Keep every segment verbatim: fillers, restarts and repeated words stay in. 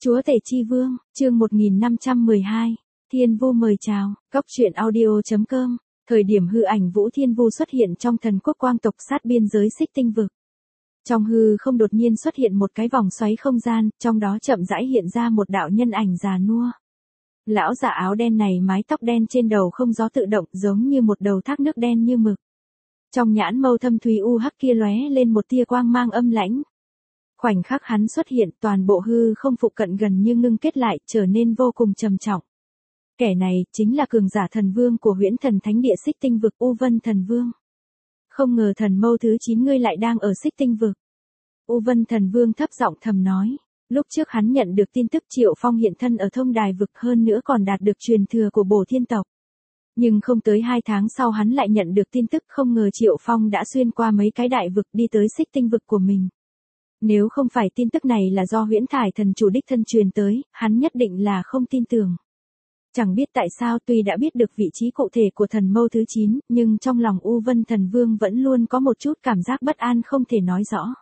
Chúa Tể Chi Vương, chương một nghìn năm trăm mười hai. Thiên Vu mời chào, Cốc truyện audio.com. Thời điểm hư ảnh Vũ Thiên Vu xuất hiện trong thần quốc quang tộc sát biên giới Xích Tinh vực. Trong hư không đột nhiên xuất hiện một cái vòng xoáy không gian, trong đó chậm rãi hiện ra một đạo nhân ảnh già nua. Lão già áo đen này mái tóc đen trên đầu không gió tự động, giống như một đầu thác nước đen như mực. Trong nhãn mâu thâm thúy u hắc kia lóe lên một tia quang mang âm lãnh. Khoảnh khắc hắn xuất hiện, toàn bộ hư không phụ cận gần như ngưng kết lại, trở nên vô cùng trầm trọng. Kẻ này chính là cường giả thần vương của Huyễn Thần Thánh Địa Xích Tinh vực, U Vân Thần Vương. Không ngờ thần mâu thứ chín ngươi lại đang ở Xích Tinh vực. U Vân Thần Vương thấp giọng thầm nói. Lúc trước hắn nhận được tin tức Triệu Phong hiện thân ở Thông Đài vực, hơn nữa còn đạt được truyền thừa của Bổ Thiên tộc. Nhưng không tới hai tháng sau hắn lại nhận được tin tức, không ngờ Triệu Phong đã xuyên qua mấy cái đại vực đi tới Xích Tinh vực của mình. Nếu không phải tin tức này là do Huyễn Thải thần chủ đích thân truyền tới, hắn nhất định là không tin tưởng. Chẳng biết tại sao, tuy đã biết được vị trí cụ thể của thần mâu thứ chín, nhưng trong lòng U Vân Thần Vương vẫn luôn có một chút cảm giác bất an không thể nói rõ.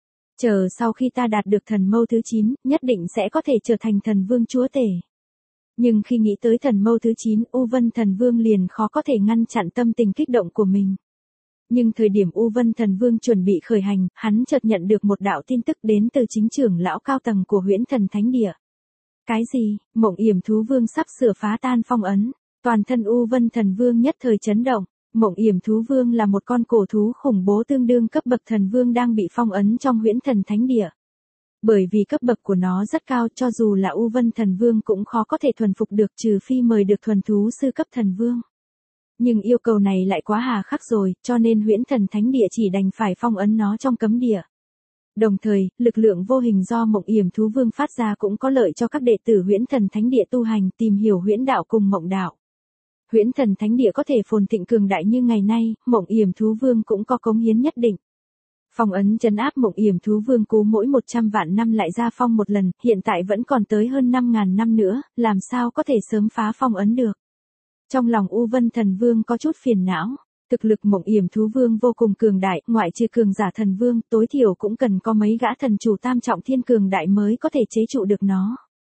Chờ sau khi ta đạt được thần mâu thứ chín, nhất định sẽ có thể trở thành thần vương chúa tể. Nhưng khi nghĩ tới thần mâu thứ chín, U Vân Thần Vương liền khó có thể ngăn chặn tâm tình kích động của mình. Nhưng thời điểm U Vân Thần Vương chuẩn bị khởi hành, hắn chợt nhận được một đạo tin tức đến từ chính trưởng lão cao tầng của Huyễn Thần Thánh Địa. Cái gì? Mộng Yểm Thú Vương sắp sửa phá tan phong ấn. Toàn thân U Vân Thần Vương nhất thời chấn động. Mộng Yểm Thú Vương là một con cổ thú khủng bố tương đương cấp bậc thần vương đang bị phong ấn trong Huyễn Thần Thánh Địa. Bởi vì cấp bậc của nó rất cao, cho dù là U Vân Thần Vương cũng khó có thể thuần phục được, trừ phi mời được thuần thú sư cấp thần vương. Nhưng yêu cầu này lại quá hà khắc rồi, cho nên Huyễn Thần Thánh Địa chỉ đành phải phong ấn nó trong cấm địa. Đồng thời, lực lượng vô hình do Mộng Yểm Thú Vương phát ra cũng có lợi cho các đệ tử Huyễn Thần Thánh Địa tu hành, tìm hiểu huyễn đạo cùng mộng đạo. Huyễn Thần Thánh Địa có thể phồn thịnh cường đại như ngày nay, Mộng Yểm Thú Vương cũng có cống hiến nhất định. Phong ấn trấn áp Mộng Yểm Thú Vương cú mỗi một trăm vạn năm lại ra phong một lần, hiện tại vẫn còn tới hơn năm ngàn năm nữa, làm sao có thể sớm phá phong ấn được. Trong lòng U Vân Thần Vương có chút phiền não. Thực lực Mộng Yểm Thú Vương vô cùng cường đại, ngoại trừ cường giả thần vương, tối thiểu cũng cần có mấy gã thần chủ tam trọng thiên cường đại mới có thể chế trụ được nó.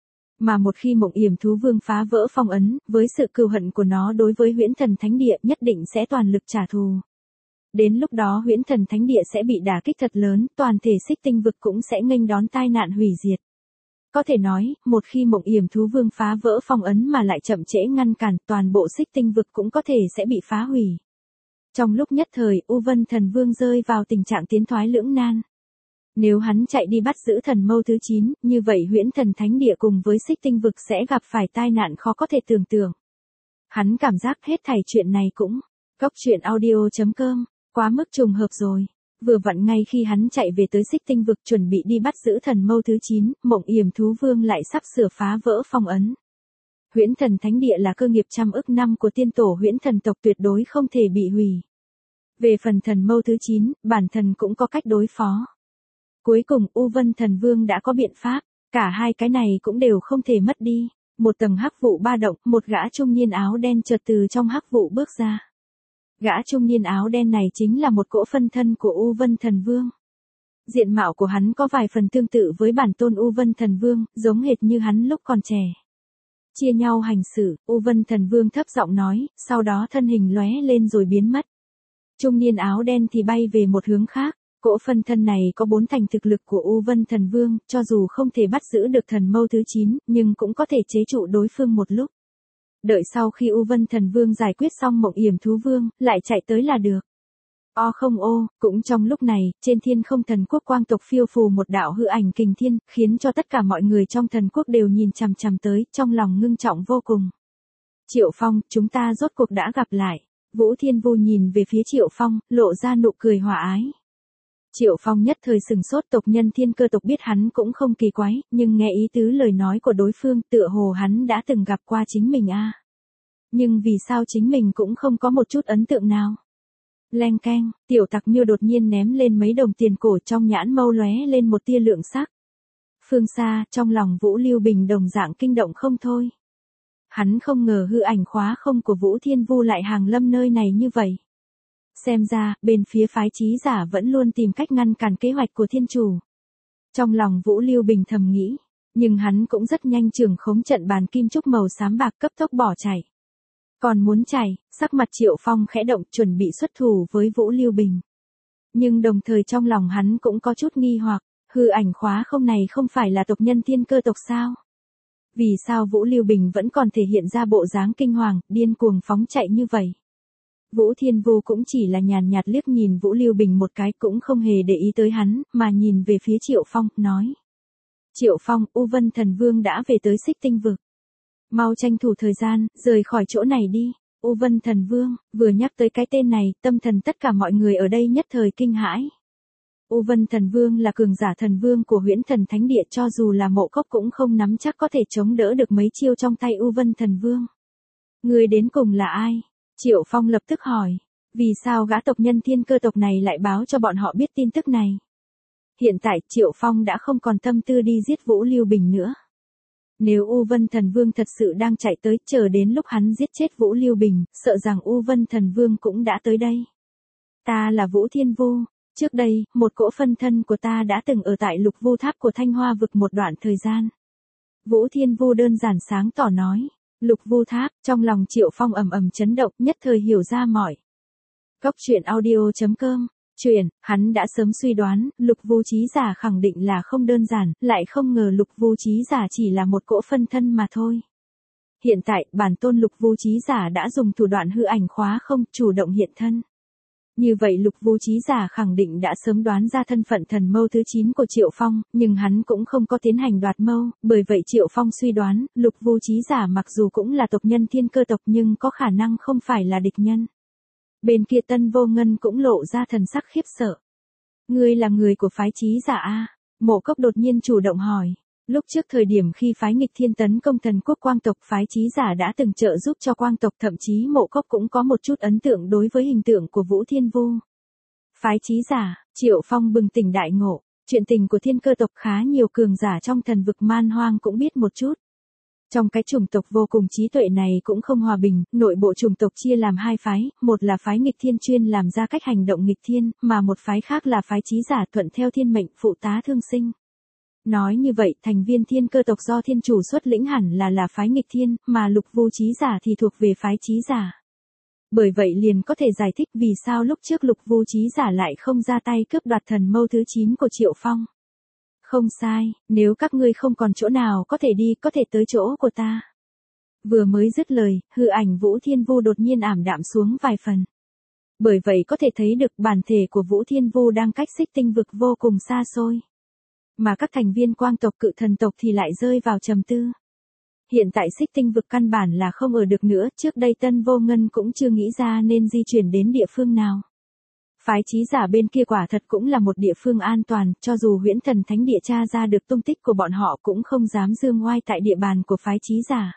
Mà một khi Mộng Yểm Thú Vương phá vỡ phong ấn, với sự cừu hận của nó đối với Huyễn Thần Thánh Địa, nhất định sẽ toàn lực trả thù. Đến lúc đó Huyễn Thần Thánh Địa sẽ bị đả kích thật lớn, toàn thể Xích Tinh vực cũng sẽ nghênh đón tai nạn hủy diệt. Có thể nói, một khi Mộng Yểm Thú Vương phá vỡ phong ấn mà lại chậm trễ ngăn cản, toàn bộ Xích Tinh vực cũng có thể sẽ bị phá hủy. Trong lúc nhất thời, U Vân Thần Vương rơi vào tình trạng tiến thoái lưỡng nan. Nếu hắn chạy đi bắt giữ thần mâu thứ chín, như vậy Huyễn Thần Thánh Địa cùng với Xích Tinh vực sẽ gặp phải tai nạn khó có thể tưởng tượng. Hắn cảm giác hết thảy chuyện này cũng, Cốc truyện audio.com, quá mức trùng hợp rồi. Vừa vặn ngay khi hắn chạy về tới Xích Tinh vực chuẩn bị đi bắt giữ thần mâu thứ chín, Mộng Yểm Thú Vương lại sắp sửa phá vỡ phong ấn. Huyễn Thần Thánh Địa là cơ nghiệp trăm ức năm của tiên tổ Huyễn Thần tộc, tuyệt đối không thể bị hủy. Về phần thần mâu thứ chín, bản thân cũng có cách đối phó. Cuối cùng U Vân Thần Vương đã có biện pháp, cả hai cái này cũng đều không thể mất đi. Một tầng hắc vụ ba động, một gã trung niên áo đen chợt từ trong hắc vụ bước ra. Gã trung niên áo đen này chính là một cỗ phân thân của U Vân Thần Vương. Diện mạo của hắn có vài phần tương tự với bản tôn U Vân Thần Vương, giống hệt như hắn lúc còn trẻ. Chia nhau hành xử, U Vân Thần Vương thấp giọng nói, sau đó thân hình lóe lên rồi biến mất. Trung niên áo đen thì bay về một hướng khác. Cỗ phân thân này có bốn thành thực lực của U Vân Thần Vương, cho dù không thể bắt giữ được thần mâu thứ chín, nhưng cũng có thể chế trụ đối phương một lúc. Đợi sau khi U Vân Thần Vương giải quyết xong Mộng Yểm Thú Vương, lại chạy tới là được. O không ô, cũng trong lúc này, trên thiên không thần quốc quang tộc phiêu phù một đạo hư ảnh kình thiên, khiến cho tất cả mọi người trong thần quốc đều nhìn chằm chằm tới, trong lòng ngưng trọng vô cùng. Triệu Phong, chúng ta rốt cuộc đã gặp lại. Vũ Thiên Vu nhìn về phía Triệu Phong, lộ ra nụ cười hòa ái. Triệu Phong nhất thời sừng sốt, tộc nhân Thiên Cơ tộc biết hắn cũng không kỳ quái, nhưng nghe ý tứ lời nói của đối phương, tựa hồ hắn đã từng gặp qua chính mình a. À. Nhưng vì sao chính mình cũng không có một chút ấn tượng nào? Leng keng, tiểu tặc miêu đột nhiên ném lên mấy đồng tiền cổ, trong nhãn mâu lóe lên một tia lượng sắc. Phương xa, trong lòng Vũ Lưu Bình đồng dạng kinh động không thôi. Hắn không ngờ hư ảnh khóa không của Vũ Thiên Vu lại hàng lâm nơi này như vậy. Xem ra, bên phía phái trí giả vẫn luôn tìm cách ngăn cản kế hoạch của thiên chủ. Trong lòng Vũ Lưu Bình thầm nghĩ, Nhưng hắn cũng rất nhanh trưởng khống trận bàn kim trúc màu xám bạc cấp tốc bỏ chạy. Còn muốn chạy, sắc mặt Triệu Phong khẽ động chuẩn bị xuất thủ với Vũ Lưu Bình. Nhưng đồng thời trong lòng hắn cũng có chút nghi hoặc, hư ảnh khóa không này không phải là tộc nhân thiên cơ tộc sao? Vì sao Vũ Lưu Bình vẫn còn thể hiện ra bộ dáng kinh hoàng, điên cuồng phóng chạy như vậy? Vũ Thiên Vu cũng chỉ là nhàn nhạt liếc nhìn Vũ Lưu Bình một cái cũng không hề để ý tới hắn, mà nhìn về phía Triệu Phong, nói. Triệu Phong, U Vân Thần Vương đã về tới Xích Tinh Vực. Mau tranh thủ thời gian, rời khỏi chỗ này đi. U Vân Thần Vương, vừa nhắc tới cái tên này, tâm thần tất cả mọi người ở đây nhất thời kinh hãi. U Vân Thần Vương là cường giả thần vương của Huyễn Thần Thánh Địa, cho dù là Mộ Cốc cũng không nắm chắc có thể chống đỡ được mấy chiêu trong tay U Vân Thần Vương. Người đến cùng là ai? Triệu Phong lập tức hỏi, vì sao gã tộc nhân thiên cơ tộc này lại báo cho bọn họ biết tin tức này? Hiện tại Triệu Phong đã không còn tâm tư đi giết Vũ Lưu Bình nữa. Nếu U Vân Thần Vương thật sự đang chạy tới, chờ đến lúc hắn giết chết Vũ Lưu Bình, sợ rằng U Vân Thần Vương cũng đã tới đây. Ta là Vũ Thiên Vu, trước đây, một cỗ phân thân của ta đã từng ở tại Lục Vu Tháp của Thanh Hoa Vực một đoạn thời gian. Vũ Thiên Vu đơn giản sáng tỏ nói, Lục Vu Tháp, trong lòng Triệu Phong ầm ầm chấn động, nhất thời hiểu ra mọi. Cốc truyện audio chấm com Chuyện, hắn đã sớm suy đoán, Lục Vu Chí Giả khẳng định là không đơn giản, lại không ngờ Lục Vu Chí Giả chỉ là một cỗ phân thân mà thôi. Hiện tại, bản tôn Lục Vu Chí Giả đã dùng thủ đoạn hư ảnh khóa không, chủ động hiện thân. Như vậy Lục Vu Chí Giả khẳng định đã sớm đoán ra thân phận thần mâu thứ chín của Triệu Phong, nhưng hắn cũng không có tiến hành đoạt mâu, bởi vậy Triệu Phong suy đoán, Lục Vu Chí Giả mặc dù cũng là tộc nhân thiên cơ tộc nhưng có khả năng không phải là địch nhân. Bên kia Tân Vô Ngân cũng lộ ra thần sắc khiếp sợ. Ngươi là người của phái Chí Giả a? Mộ Cốc đột nhiên chủ động hỏi. Lúc trước thời điểm khi phái nghịch thiên tấn công thần quốc Quang tộc, phái Chí Giả đã từng trợ giúp cho Quang tộc, thậm chí Mộ Cốc cũng có một chút ấn tượng đối với hình tượng của Vũ Thiên Vu. Phái Chí Giả, Triệu Phong bừng tỉnh đại ngộ, chuyện tình của thiên cơ tộc khá nhiều cường giả trong thần vực Man Hoang cũng biết một chút. Trong cái chủng tộc vô cùng trí tuệ này cũng không hòa bình, nội bộ chủng tộc chia làm hai phái, một là phái nghịch thiên chuyên làm ra cách hành động nghịch thiên, mà một phái khác là phái Chí Giả thuận theo thiên mệnh phụ tá thương sinh. Nói như vậy, thành viên thiên cơ tộc do thiên chủ xuất lĩnh hẳn là là phái nghịch thiên, mà Lục Vu Chí Giả thì thuộc về phái Chí Giả. Bởi vậy liền có thể giải thích vì sao lúc trước Lục Vu Chí Giả lại không ra tay cướp đoạt thần mâu thứ chín của Triệu Phong. Không sai, nếu các ngươi không còn chỗ nào có thể đi, có thể tới chỗ của ta. Vừa mới dứt lời, hư ảnh Vũ Thiên Vu đột nhiên ảm đạm xuống vài phần. Bởi vậy có thể thấy được bản thể của Vũ Thiên Vu đang cách Xích Tinh Vực vô cùng xa xôi. Mà các thành viên Quang tộc, Cự Thần tộc thì lại rơi vào trầm tư. Hiện tại Xích Tinh Vực căn bản là không ở được nữa, trước đây Tân Vô Ngân cũng chưa nghĩ ra nên di chuyển đến địa phương nào. Phái Chí Giả bên kia quả thật cũng là một địa phương an toàn, cho dù Huyễn Thần Thánh Địa tra ra được tung tích của bọn họ cũng không dám dương oai tại địa bàn của phái Chí Giả.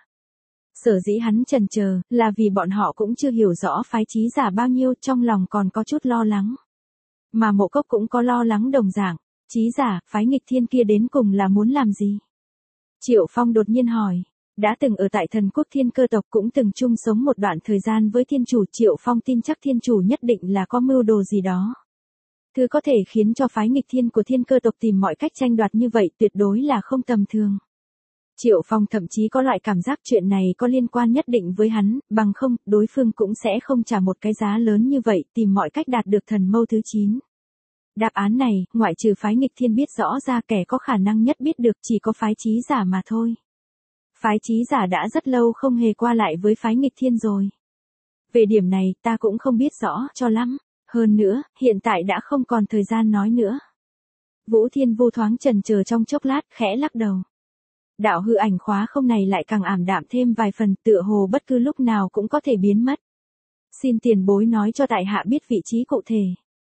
Sở dĩ hắn chần chờ, là vì bọn họ cũng chưa hiểu rõ phái Chí Giả bao nhiêu, trong lòng còn có chút lo lắng. Mà Mộ Cốc cũng có lo lắng đồng dạng, Chí Giả, phái nghịch thiên kia đến cùng là muốn làm gì? Triệu Phong đột nhiên hỏi. Đã từng ở tại thần quốc thiên cơ tộc, cũng từng chung sống một đoạn thời gian với thiên chủ, Triệu Phong tin chắc thiên chủ nhất định là có mưu đồ gì đó. Thứ có thể khiến cho phái nghịch thiên của thiên cơ tộc tìm mọi cách tranh đoạt như vậy tuyệt đối là không tầm thường. Triệu Phong thậm chí có loại cảm giác chuyện này có liên quan nhất định với hắn, bằng không, đối phương cũng sẽ không trả một cái giá lớn như vậy tìm mọi cách đạt được thần mâu thứ chín. Đáp án này, ngoại trừ phái nghịch thiên biết rõ ra, kẻ có khả năng nhất biết được chỉ có phái Chí Giả mà thôi. Phái Chí Giả đã rất lâu không hề qua lại với phái nghịch thiên rồi. Về điểm này ta cũng không biết rõ cho lắm. Hơn nữa, hiện tại đã không còn thời gian nói nữa. Vũ Thiên Vu thoáng chần chờ trong chốc lát, khẽ lắc đầu. Đạo hư ảnh khóa không này lại càng ảm đạm thêm vài phần, tựa hồ bất cứ lúc nào cũng có thể biến mất. Xin tiền bối nói cho tại hạ biết vị trí cụ thể.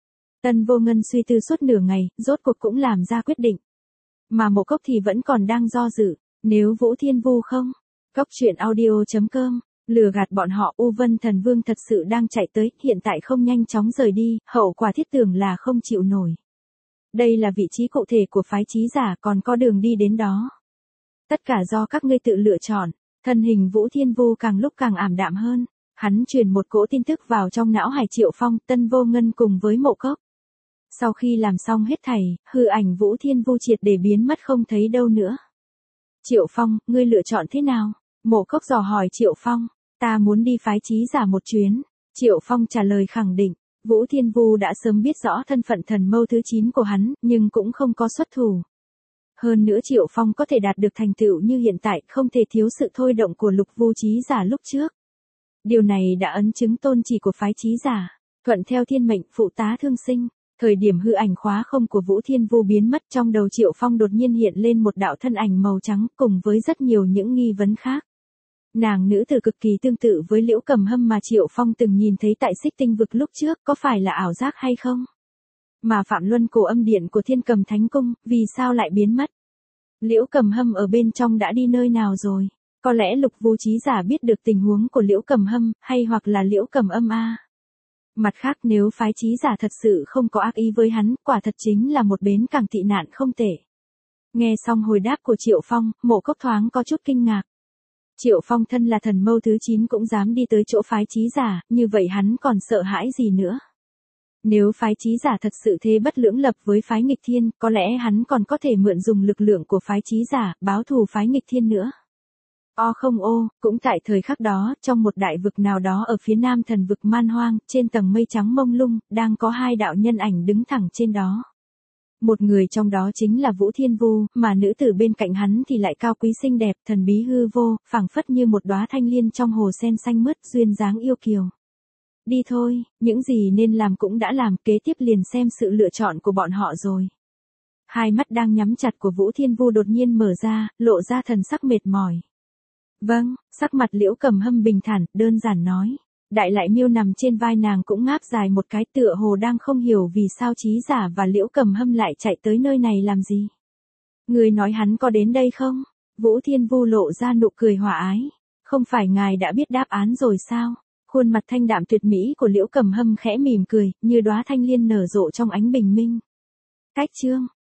Tân Vô Ngân suy tư suốt nửa ngày, rốt cuộc cũng làm ra quyết định. Mà Mộ Cốc thì vẫn còn đang do dự. Nếu Vũ Thiên Vu không, Cốc truyện audio chấm com, lừa gạt bọn họ, U Vân Thần Vương thật sự đang chạy tới, hiện tại không nhanh chóng rời đi, hậu quả thiết tưởng là không chịu nổi. Đây là vị trí cụ thể của phái Chí Giả, còn có đường đi đến đó. Tất cả do các ngươi tự lựa chọn. Thân hình Vũ Thiên Vu càng lúc càng ảm đạm hơn, hắn truyền một cỗ tin tức vào trong não hải Triệu Phong, Tân Vô Ngân cùng với Mộ Cốc. Sau khi làm xong hết thảy, hư ảnh Vũ Thiên Vu triệt để biến mất không thấy đâu nữa. Triệu Phong, ngươi lựa chọn thế nào? Mộ Cốc dò hỏi Triệu Phong. Ta muốn đi phái trí giả một chuyến. Triệu Phong trả lời khẳng định. Vũ Thiên Vu đã sớm biết rõ thân phận thần mâu thứ chín của hắn, nhưng cũng không có xuất thủ. Hơn nữa Triệu Phong có thể đạt được thành tựu như hiện tại, không thể thiếu sự thôi động của Lục Vu trí giả lúc trước. Điều này đã ấn chứng tôn chỉ của phái trí giả, thuận theo thiên mệnh, phụ tá thương sinh. Thời điểm hư ảnh khóa không của Vũ Thiên Vu biến mất, trong đầu Triệu Phong đột nhiên hiện lên một đạo thân ảnh màu trắng cùng với rất nhiều những nghi vấn khác. Nàng nữ tử cực kỳ tương tự với Liễu Cầm Hâm mà Triệu Phong từng nhìn thấy tại Xích Tinh vực lúc trước, có phải là ảo giác hay không? Mà Phạm Luân cổ âm điện của Thiên Cầm Thánh Cung, vì sao lại biến mất? Liễu Cầm Hâm ở bên trong đã đi nơi nào rồi? Có lẽ Lục Vu trí giả biết được tình huống của Liễu Cầm Hâm, hay hoặc là Liễu Cầm Âm a. Mặt khác, nếu phái trí giả thật sự không có ác ý với hắn, quả thật chính là một bến cảng tị nạn không tệ. Nghe xong hồi đáp của Triệu Phong, Mộ Cốc thoáng có chút kinh ngạc. Triệu Phong thân là thần mâu thứ chín cũng dám đi tới chỗ phái trí giả, như vậy hắn còn sợ hãi gì nữa? Nếu phái trí giả thật sự thế bất lưỡng lập với phái nghịch thiên, có lẽ hắn còn có thể mượn dùng lực lượng của phái trí giả, báo thù phái nghịch thiên nữa. O không ô, cũng tại thời khắc đó, trong một đại vực nào đó ở phía nam thần vực Man Hoang, trên tầng mây trắng mông lung, đang có hai đạo nhân ảnh đứng thẳng trên đó. Một người trong đó chính là Vũ Thiên Vu, mà nữ tử bên cạnh hắn thì lại cao quý xinh đẹp, thần bí hư vô, phảng phất như một đóa thanh liên trong hồ sen xanh mướt, duyên dáng yêu kiều. Đi thôi, những gì nên làm cũng đã làm, kế tiếp liền xem sự lựa chọn của bọn họ rồi. Hai mắt đang nhắm chặt của Vũ Thiên Vu đột nhiên mở ra, lộ ra thần sắc mệt mỏi. Vâng, sắc mặt Liễu Cầm Hâm bình thản, đơn giản nói. Đại Lại Miêu nằm trên vai nàng cũng ngáp dài một cái, tựa hồ đang không hiểu vì sao trí giả và Liễu Cầm Hâm lại chạy tới nơi này làm gì. Người nói hắn có đến đây không? Vũ Thiên Vu lộ ra nụ cười hòa ái. Không phải ngài đã biết đáp án rồi sao? Khuôn mặt thanh đạm tuyệt mỹ của Liễu Cầm Hâm khẽ mỉm cười, như đóa thanh liên nở rộ trong ánh bình minh. Cách chương